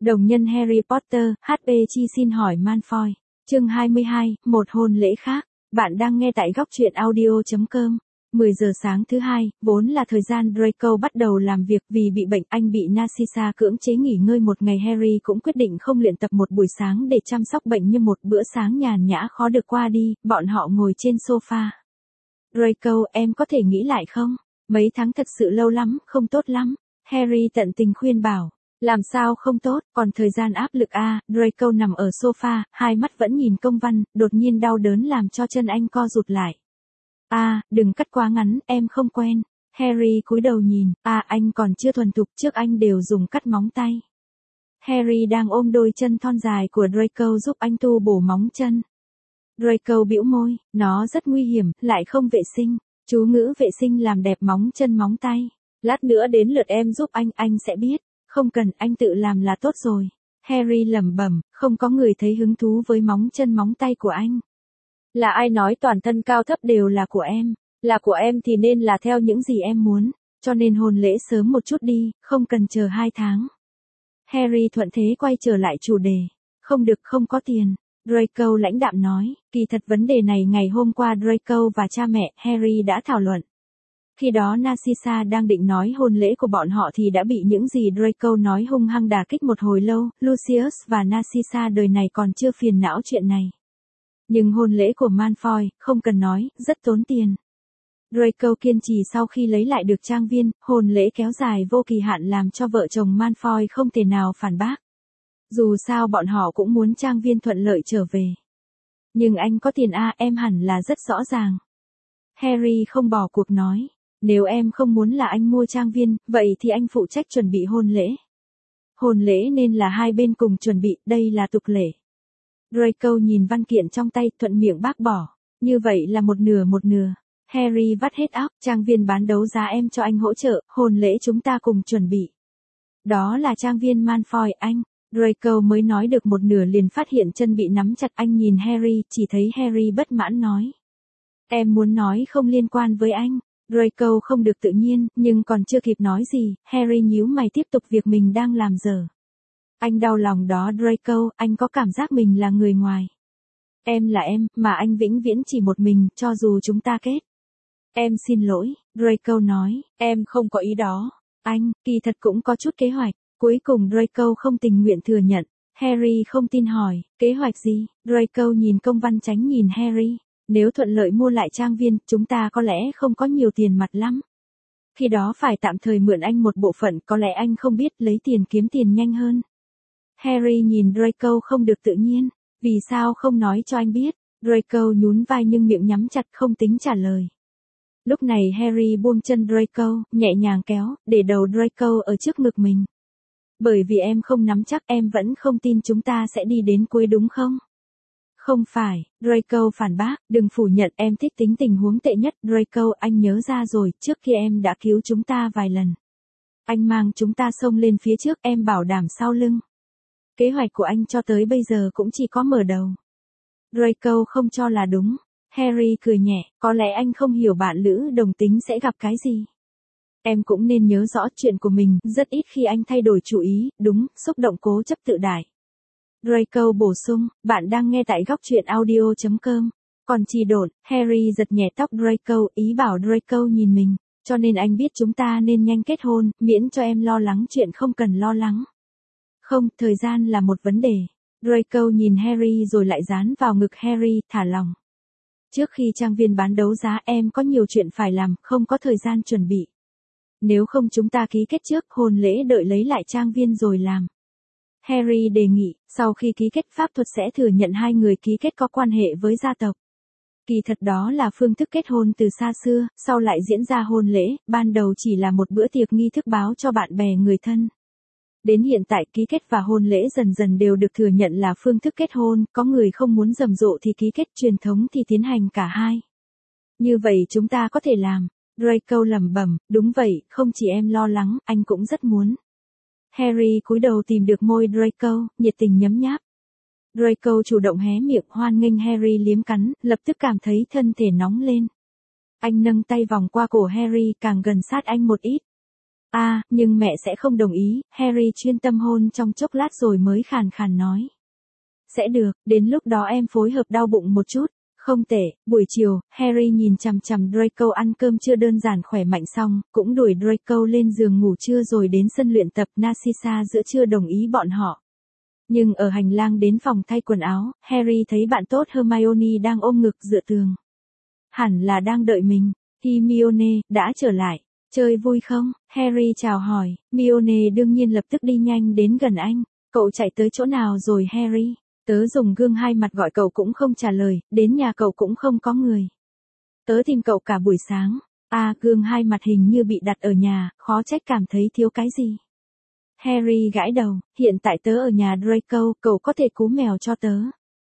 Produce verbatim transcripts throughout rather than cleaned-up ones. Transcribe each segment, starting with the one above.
Đồng nhân Harry Potter, hát pê Chi xin hỏi Malfoy. Chương hai mươi hai, một hôn lễ khác. Bạn đang nghe tại góc truyện audio chấm com. mười giờ sáng thứ hai, vốn là thời gian Draco bắt đầu làm việc vì bị bệnh, anh bị Narcissa cưỡng chế nghỉ ngơi một ngày. Harry cũng quyết định không luyện tập một buổi sáng để chăm sóc bệnh như một bữa sáng nhàn nhã khó được qua đi. Bọn họ ngồi trên sofa. Draco, em có thể nghĩ lại không? Mấy tháng thật sự lâu lắm, không tốt lắm. Harry tận tình khuyên bảo. Làm sao không tốt, còn thời gian áp lực a à? Draco nằm ở sofa, hai mắt vẫn nhìn công văn, đột nhiên đau đớn làm cho chân anh co rụt lại. A, à, đừng cắt quá ngắn, em không quen. Harry cúi đầu nhìn, à anh còn chưa thuần thục, trước anh đều dùng cắt móng tay. Harry đang ôm đôi chân thon dài của Draco giúp anh tu bổ móng chân. Draco bĩu môi, nó rất nguy hiểm, lại không vệ sinh. Chú ngữ vệ sinh làm đẹp móng chân móng tay. Lát nữa đến lượt em giúp anh, anh sẽ biết. Không cần, anh tự làm là tốt rồi. Harry lẩm bẩm, không có người thấy hứng thú với móng chân móng tay của anh. Là ai nói toàn thân cao thấp đều là của em? Là của em thì nên là theo những gì em muốn. Cho nên hôn lễ sớm một chút đi, không cần chờ hai tháng. Harry thuận thế quay trở lại chủ đề. Không được, không có tiền. Draco lãnh đạm nói, kỳ thật vấn đề này ngày hôm qua Draco và cha mẹ Harry đã thảo luận. Khi đó Narcissa đang định nói hôn lễ của bọn họ thì đã bị những gì Draco nói hung hăng đả kích một hồi lâu. Lucius và Narcissa đời này còn chưa phiền não chuyện này. Nhưng hôn lễ của Malfoy, không cần nói, rất tốn tiền. Draco kiên trì sau khi lấy lại được trang viên, hôn lễ kéo dài vô kỳ hạn làm cho vợ chồng Malfoy không thể nào phản bác. Dù sao bọn họ cũng muốn trang viên thuận lợi trở về. Nhưng anh có tiền a à, em hẳn là rất rõ ràng. Harry không bỏ cuộc nói. Nếu em không muốn là anh mua trang viên, vậy thì anh phụ trách chuẩn bị hôn lễ. Hôn lễ nên là hai bên cùng chuẩn bị, đây là tục lệ. Draco nhìn văn kiện trong tay, thuận miệng bác bỏ. Như vậy là một nửa một nửa. Harry vắt hết óc, trang viên bán đấu giá em cho anh hỗ trợ, hôn lễ chúng ta cùng chuẩn bị. Đó là trang viên Malfoy anh. Draco mới nói được một nửa liền phát hiện chân bị nắm chặt, anh nhìn Harry, chỉ thấy Harry bất mãn nói. Em muốn nói không liên quan với anh. Draco không được tự nhiên, nhưng còn chưa kịp nói gì, Harry nhíu mày tiếp tục việc mình đang làm dở. Anh đau lòng đó Draco, anh có cảm giác mình là người ngoài. Em là em, mà anh vĩnh viễn chỉ một mình, cho dù chúng ta kết. Em xin lỗi, Draco nói, em không có ý đó. Anh, kỳ thật cũng có chút kế hoạch. Cuối cùng Draco không tình nguyện thừa nhận. Harry không tin hỏi, kế hoạch gì? Draco nhìn công văn tránh nhìn Harry. Nếu thuận lợi mua lại trang viên, chúng ta có lẽ không có nhiều tiền mặt lắm. Khi đó phải tạm thời mượn anh một bộ phận, có lẽ anh không biết lấy tiền kiếm tiền nhanh hơn. Harry nhìn Draco không được tự nhiên. Vì sao không nói cho anh biết? Draco nhún vai nhưng miệng nhắm chặt không tính trả lời. Lúc này Harry buông chân Draco, nhẹ nhàng kéo, để đầu Draco ở trước ngực mình. Bởi vì em không nắm chắc, em vẫn không tin chúng ta sẽ đi đến cuối đúng không? Không phải, Draco phản bác, đừng phủ nhận, em thích tính tình huống tệ nhất. Draco, anh nhớ ra rồi, trước kia em đã cứu chúng ta vài lần. Anh mang chúng ta xông lên phía trước, em bảo đảm sau lưng. Kế hoạch của anh cho tới bây giờ cũng chỉ có mở đầu. Draco không cho là đúng. Harry cười nhẹ, có lẽ anh không hiểu bạn lữ đồng tính sẽ gặp cái gì. Em cũng nên nhớ rõ chuyện của mình, rất ít khi anh thay đổi chủ ý, đúng, xúc động cố chấp tự đại. Draco bổ sung, bạn đang nghe tại góc truyện audio chấm com. Còn Trì Độn, Harry giật nhẹ tóc Draco, ý bảo Draco nhìn mình, cho nên anh biết chúng ta nên nhanh kết hôn, miễn cho em lo lắng chuyện không cần lo lắng. Không, thời gian là một vấn đề. Draco nhìn Harry rồi lại dán vào ngực Harry, thả lòng. Trước khi trang viên bán đấu giá em có nhiều chuyện phải làm, không có thời gian chuẩn bị. Nếu không chúng ta ký kết trước, hôn lễ đợi lấy lại trang viên rồi làm. Harry đề nghị, sau khi ký kết pháp thuật sẽ thừa nhận hai người ký kết có quan hệ với gia tộc. Kỳ thật đó là phương thức kết hôn từ xa xưa, sau lại diễn ra hôn lễ, ban đầu chỉ là một bữa tiệc nghi thức báo cho bạn bè người thân. Đến hiện tại ký kết và hôn lễ dần dần đều được thừa nhận là phương thức kết hôn, có người không muốn rầm rộ thì ký kết, truyền thống thì tiến hành cả hai. Như vậy chúng ta có thể làm. Draco lẩm bẩm, đúng vậy, không chỉ em lo lắng, anh cũng rất muốn. Harry cúi đầu tìm được môi Draco, nhiệt tình nhấm nháp. Draco chủ động hé miệng hoan nghênh Harry liếm cắn, lập tức cảm thấy thân thể nóng lên. Anh nâng tay vòng qua cổ Harry, càng gần sát anh một ít. À, nhưng mẹ sẽ không đồng ý, Harry chuyên tâm hôn trong chốc lát rồi mới khàn khàn nói. Sẽ được, đến lúc đó em phối hợp đau bụng một chút. Không tệ, buổi chiều, Harry nhìn chằm chằm Draco ăn cơm trưa đơn giản khỏe mạnh xong, cũng đuổi Draco lên giường ngủ trưa rồi đến sân luyện tập. Narcissa giữa trưa đồng ý bọn họ. Nhưng ở hành lang đến phòng thay quần áo, Harry thấy bạn tốt Hermione đang ôm ngực dựa tường. Hẳn là đang đợi mình. Hermione, đã trở lại. Chơi vui không? Harry chào hỏi. Hermione đương nhiên lập tức đi nhanh đến gần anh. Cậu chạy tới chỗ nào rồi Harry? Tớ dùng gương hai mặt gọi cậu cũng không trả lời, đến nhà cậu cũng không có người. Tớ tìm cậu cả buổi sáng. À, gương hai mặt hình như bị đặt ở nhà, khó trách cảm thấy thiếu cái gì. Harry gãi đầu, hiện tại tớ ở nhà Draco, cậu có thể cú mèo cho tớ.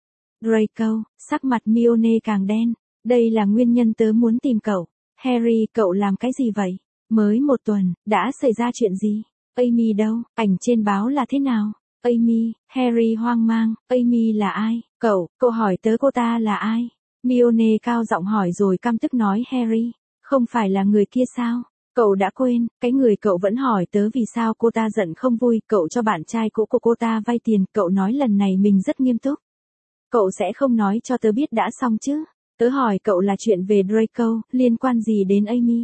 Draco, sắc mặt Hermione càng đen. Đây là nguyên nhân tớ muốn tìm cậu. Harry, cậu làm cái gì vậy? Mới một tuần, đã xảy ra chuyện gì? Amy đâu? Ảnh trên báo là thế nào? Amy, Harry hoang mang, Amy là ai? Cậu, cậu hỏi tớ cô ta là ai? Hermione cao giọng hỏi rồi căm tức nói Harry, không phải là người kia sao? Cậu đã quên, cái người cậu vẫn hỏi tớ vì sao cô ta giận không vui, cậu cho bạn trai cũ của cô ta vay tiền, cậu nói lần này mình rất nghiêm túc. Cậu sẽ không nói cho tớ biết đã xong chứ? Tớ hỏi cậu là chuyện về Draco, liên quan gì đến Amy?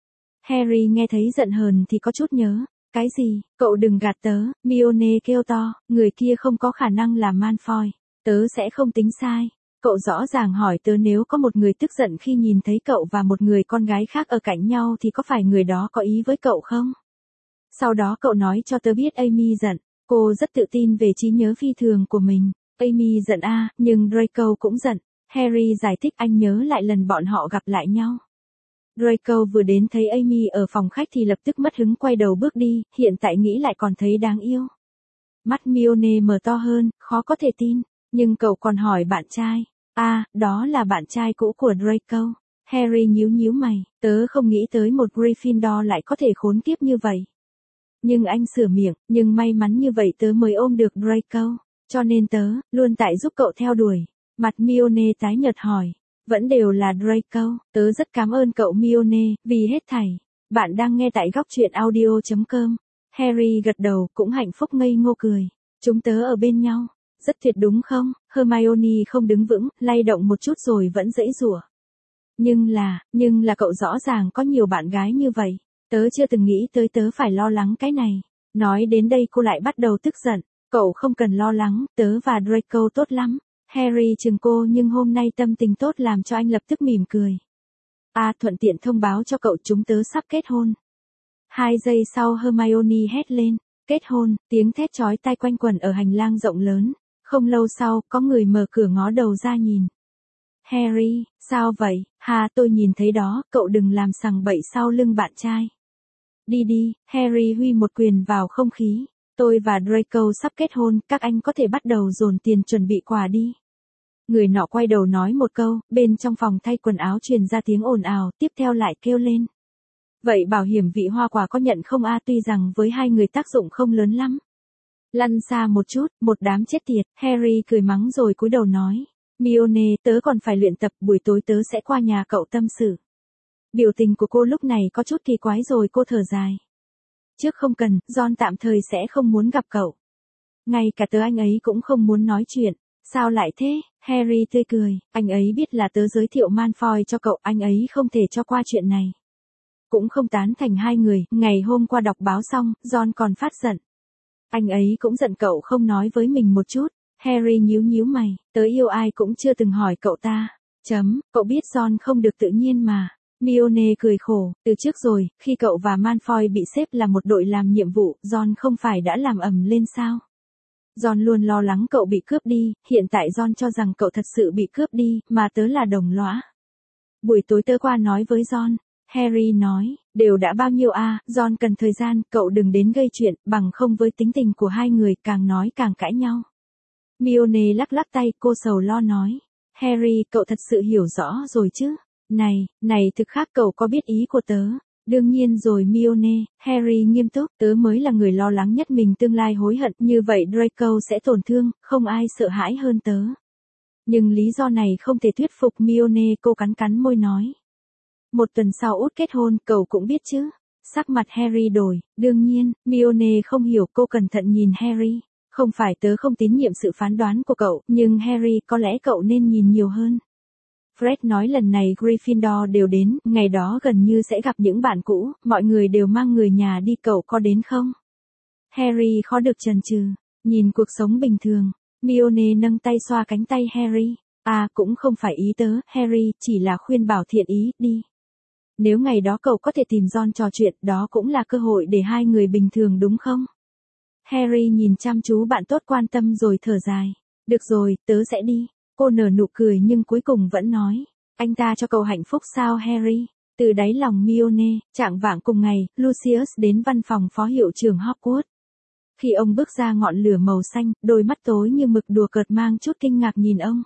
Harry nghe thấy giận hờn thì có chút nhớ. Cái gì? Cậu đừng gạt tớ, Hermione kêu to, người kia không có khả năng là Malfoy. Tớ sẽ không tính sai. Cậu rõ ràng hỏi tớ nếu có một người tức giận khi nhìn thấy cậu và một người con gái khác ở cạnh nhau thì có phải người đó có ý với cậu không? Sau đó cậu nói cho tớ biết Amy giận. Cô rất tự tin về trí nhớ phi thường của mình. Amy giận à, nhưng Draco cũng giận. Harry giải thích anh nhớ lại lần bọn họ gặp lại nhau. Draco vừa đến thấy Amy ở phòng khách thì lập tức mất hứng quay đầu bước đi, hiện tại nghĩ lại còn thấy đáng yêu. Mắt Hermione mở to hơn, khó có thể tin, nhưng cậu còn hỏi bạn trai. À, đó là bạn trai cũ của Draco. Harry nhíu nhíu mày, tớ không nghĩ tới một Gryffindor lại có thể khốn kiếp như vậy. Nhưng anh sửa miệng, nhưng may mắn như vậy tớ mới ôm được Draco, cho nên tớ, luôn tại giúp cậu theo đuổi. Mặt Hermione tái nhợt hỏi. Vẫn đều là Draco, tớ rất cảm ơn cậu Hermione, vì hết thảy. Bạn đang nghe tại góc truyện audio chấm com. Harry gật đầu, cũng hạnh phúc ngây ngô cười. Chúng tớ ở bên nhau. Rất tuyệt đúng không? Hermione không đứng vững, lay động một chút rồi vẫn giãy giụa. Nhưng là, nhưng là cậu rõ ràng có nhiều bạn gái như vậy. Tớ chưa từng nghĩ tới tớ phải lo lắng cái này. Nói đến đây cô lại bắt đầu tức giận. Cậu không cần lo lắng, tớ và Draco tốt lắm. Harry chừng cô nhưng hôm nay tâm tình tốt làm cho anh lập tức mỉm cười. À, thuận tiện thông báo cho cậu chúng tớ sắp kết hôn. Hai giây sau Hermione hét lên, kết hôn, tiếng thét chói tai quanh quẩn ở hành lang rộng lớn. Không lâu sau, có người mở cửa ngó đầu ra nhìn. Harry, sao vậy? Hà, tôi nhìn thấy đó, cậu đừng làm sằng bậy sau lưng bạn trai. Đi đi, Harry huy một quyền vào không khí. Tôi và Draco sắp kết hôn, các anh có thể bắt đầu dồn tiền chuẩn bị quà đi. Người nọ quay đầu nói một câu, bên trong phòng thay quần áo truyền ra tiếng ồn ào, tiếp theo lại kêu lên. Vậy bảo hiểm vị hoa quả có nhận không a? Tuy rằng với hai người tác dụng không lớn lắm. Lăn xa một chút, một đám chết tiệt, Harry cười mắng rồi cúi đầu nói. Hermione, tớ còn phải luyện tập, buổi tối tớ sẽ qua nhà cậu tâm sự. Biểu tình của cô lúc này có chút kỳ quái rồi cô thở dài. Trước không cần, John tạm thời sẽ không muốn gặp cậu. Ngay cả tớ anh ấy cũng không muốn nói chuyện. Sao lại thế? Harry tươi cười, anh ấy biết là tớ giới thiệu Malfoy cho cậu, anh ấy không thể cho qua chuyện này. Cũng không tán thành hai người, ngày hôm qua đọc báo xong, John còn phát giận. Anh ấy cũng giận cậu không nói với mình một chút. Harry nhíu nhíu mày, tớ yêu ai cũng chưa từng hỏi cậu ta. Chấm, cậu biết John không được tự nhiên mà. Hermione cười khổ, từ trước rồi, khi cậu và Malfoy bị xếp là một đội làm nhiệm vụ, John không phải đã làm ầm lên sao? John luôn lo lắng cậu bị cướp đi, hiện tại John cho rằng cậu thật sự bị cướp đi, mà tớ là đồng lõa. Buổi tối tớ qua nói với John. Harry nói, đều đã bao nhiêu a, John cần thời gian, cậu đừng đến gây chuyện, bằng không với tính tình của hai người càng nói càng cãi nhau. Hermione lắc lắc tay, cô sầu lo nói. Harry, cậu thật sự hiểu rõ rồi chứ? Này, này thực khác cậu có biết ý của tớ? Đương nhiên rồi Hermione, Harry nghiêm túc, tớ mới là người lo lắng nhất mình tương lai hối hận, như vậy Draco sẽ tổn thương, không ai sợ hãi hơn tớ. Nhưng lý do này không thể thuyết phục Hermione, cô cắn cắn môi nói. Một tuần sau út kết hôn, cậu cũng biết chứ. Sắc mặt Harry đổi, đương nhiên, Hermione không hiểu, cô cẩn thận nhìn Harry. Không phải tớ không tín nhiệm sự phán đoán của cậu, nhưng Harry, có lẽ cậu nên nhìn nhiều hơn. Fred nói lần này Gryffindor đều đến, ngày đó gần như sẽ gặp những bạn cũ, mọi người đều mang người nhà đi, cậu có đến không? Harry khó được chần chừ, nhìn cuộc sống bình thường. Hermione nâng tay xoa cánh tay Harry. À, cũng không phải ý tớ, Harry, chỉ là khuyên bảo thiện ý, đi. Nếu ngày đó cậu có thể tìm Ron trò chuyện, đó cũng là cơ hội để hai người bình thường đúng không? Harry nhìn chăm chú bạn tốt trạng tâm rồi thở dài. Được rồi, tớ sẽ đi. Cô nở nụ cười nhưng cuối cùng vẫn nói. Anh ta cho cậu hạnh phúc sao Harry? Từ đáy lòng Hermione, chạng vạng cùng ngày, Lucius đến văn phòng phó hiệu trưởng Hogwarts. Khi ông bước ra ngọn lửa màu xanh, đôi mắt tối như mực đùa cợt mang chút kinh ngạc nhìn ông.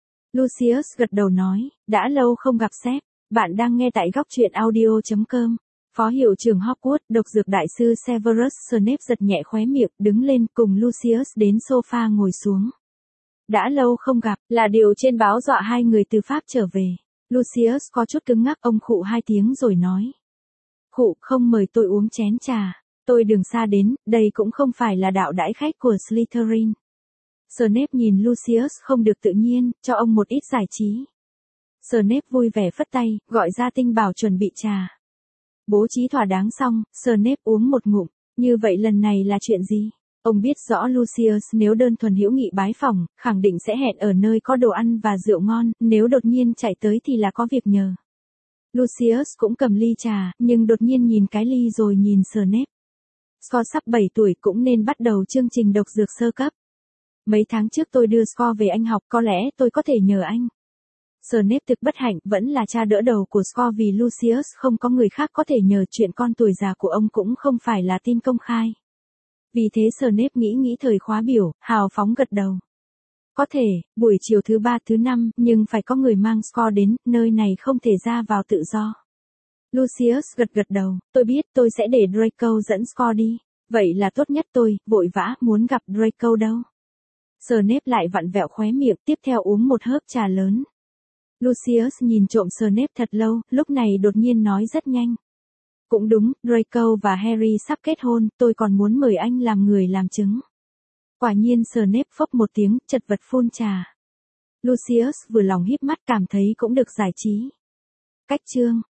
Lucius gật đầu nói, đã lâu không gặp sếp, bạn đang nghe tại góc truyện audio chấm com. Phó hiệu trưởng Hogwarts, độc dược đại sư Severus Snape giật nhẹ khóe miệng, đứng lên cùng Lucius đến sofa ngồi xuống. Đã lâu không gặp, là điều trên báo dọa hai người từ Pháp trở về. Lucius có chút cứng ngắc, ông khụ hai tiếng rồi nói. Khụ, không mời tôi uống chén trà. Tôi đường xa đến, đây cũng không phải là đạo đãi khách của Slytherin. Snape nhìn Lucius không được tự nhiên, cho ông một ít giải trí. Snape vui vẻ phất tay, gọi ra Tinh bảo chuẩn bị trà. Bố trí thỏa đáng xong, Snape uống một ngụm, như vậy lần này là chuyện gì? Ông biết rõ Lucius nếu đơn thuần hữu nghị bái phỏng, khẳng định sẽ hẹn ở nơi có đồ ăn và rượu ngon, nếu đột nhiên chạy tới thì là có việc nhờ. Lucius cũng cầm ly trà, nhưng đột nhiên nhìn cái ly rồi nhìn Snape. Scott sắp bảy tuổi cũng nên bắt đầu chương trình độc dược sơ cấp. Mấy tháng trước tôi đưa Scott về Anh học, có lẽ tôi có thể nhờ anh. Snape thực bất hạnh, vẫn là cha đỡ đầu của Scott vì Lucius không có người khác có thể nhờ, chuyện con tuổi già của ông cũng không phải là tin công khai. Vì thế Snape nghĩ nghĩ thời khóa biểu, hào phóng gật đầu. Có thể, buổi chiều thứ ba thứ năm, nhưng phải có người mang Scott đến, nơi này không thể ra vào tự do. Lucius gật gật đầu, tôi biết, tôi sẽ để Draco dẫn Scott đi. Vậy là tốt nhất, tôi, vội vã, muốn gặp Draco đâu. Snape lại vặn vẹo khóe miệng, tiếp theo uống một hớp trà lớn. Lucius nhìn trộm Snape thật lâu, lúc này đột nhiên nói rất nhanh. Cũng đúng, Draco và Harry sắp kết hôn, tôi còn muốn mời anh làm người làm chứng. Quả nhiên Snape phốc một tiếng, chật vật phun trà. Lucius vừa lòng híp mắt, cảm thấy cũng được giải trí. Cách chương